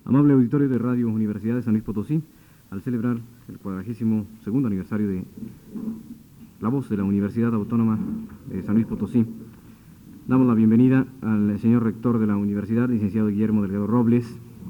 Amable auditorio de Radio Universidad de San Luis Potosí, al celebrar el 42º aniversario de La Voz de la Universidad Autónoma de San Luis Potosí, damos la bienvenida al señor rector de la universidad, licenciado Guillermo Delgado Robles,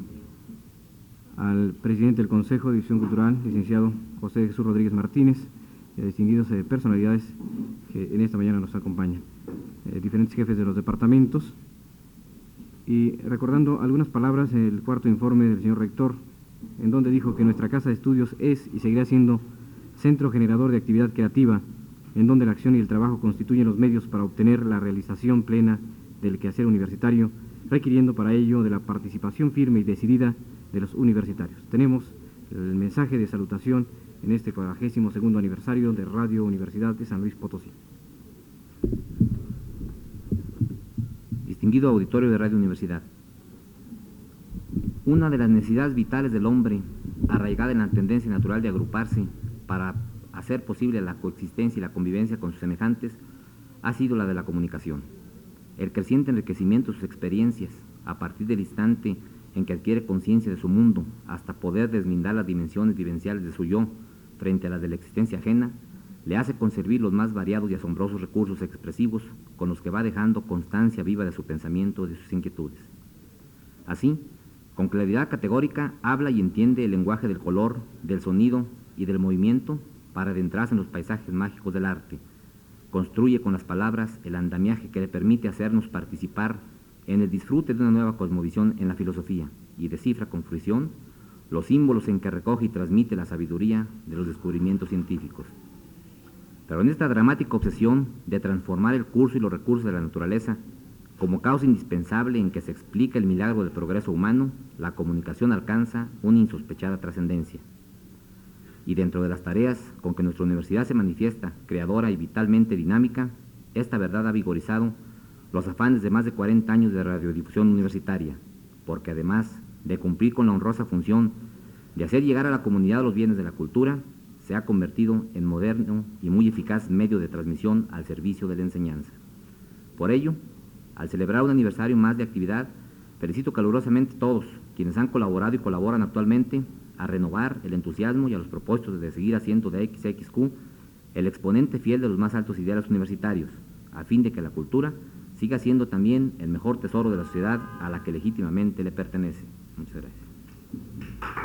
al presidente del Consejo de Difusión Cultural, licenciado José Jesús Rodríguez Martínez, y a distinguidas personalidades que en esta mañana nos acompañan, diferentes jefes de los departamentos, y recordando algunas palabras del cuarto informe del señor rector, en donde dijo que nuestra casa de estudios es y seguirá siendo centro generador de actividad creativa, en donde la acción y el trabajo constituyen los medios para obtener la realización plena del quehacer universitario, requiriendo para ello de la participación firme y decidida de los universitarios. Tenemos el mensaje de salutación en este 42º aniversario de Radio Universidad de San Luis Potosí. Distinguido auditorio de Radio Universidad, una de las necesidades vitales del hombre, arraigada en la tendencia natural de agruparse para hacer posible la coexistencia y la convivencia con sus semejantes, ha sido la de la comunicación. El creciente enriquecimiento de sus experiencias, a partir del instante en que adquiere conciencia de su mundo, hasta poder deslindar las dimensiones vivenciales de su yo frente a las de la existencia ajena, le hace conservar los más variados y asombrosos recursos expresivos con los que va dejando constancia viva de su pensamiento y de sus inquietudes. Así, con claridad categórica, habla y entiende el lenguaje del color, del sonido y del movimiento para adentrarse en los paisajes mágicos del arte. Construye con las palabras el andamiaje que le permite hacernos participar en el disfrute de una nueva cosmovisión en la filosofía y descifra con fruición los símbolos en que recoge y transmite la sabiduría de los descubrimientos científicos. Pero en esta dramática obsesión de transformar el curso y los recursos de la naturaleza como causa indispensable en que se explica el milagro del progreso humano, la comunicación alcanza una insospechada trascendencia. Y dentro de las tareas con que nuestra universidad se manifiesta, creadora y vitalmente dinámica, esta verdad ha vigorizado los afanes de más de 40 años de radiodifusión universitaria, porque además de cumplir con la honrosa función de hacer llegar a la comunidad los bienes de la cultura, se ha convertido en moderno y muy eficaz medio de transmisión al servicio de la enseñanza. Por ello, al celebrar un aniversario más de actividad, felicito calurosamente a todos quienes han colaborado y colaboran actualmente a renovar el entusiasmo y a los propósitos de seguir haciendo de XXQ el exponente fiel de los más altos ideales universitarios, a fin de que la cultura siga siendo también el mejor tesoro de la sociedad a la que legítimamente le pertenece. Muchas gracias.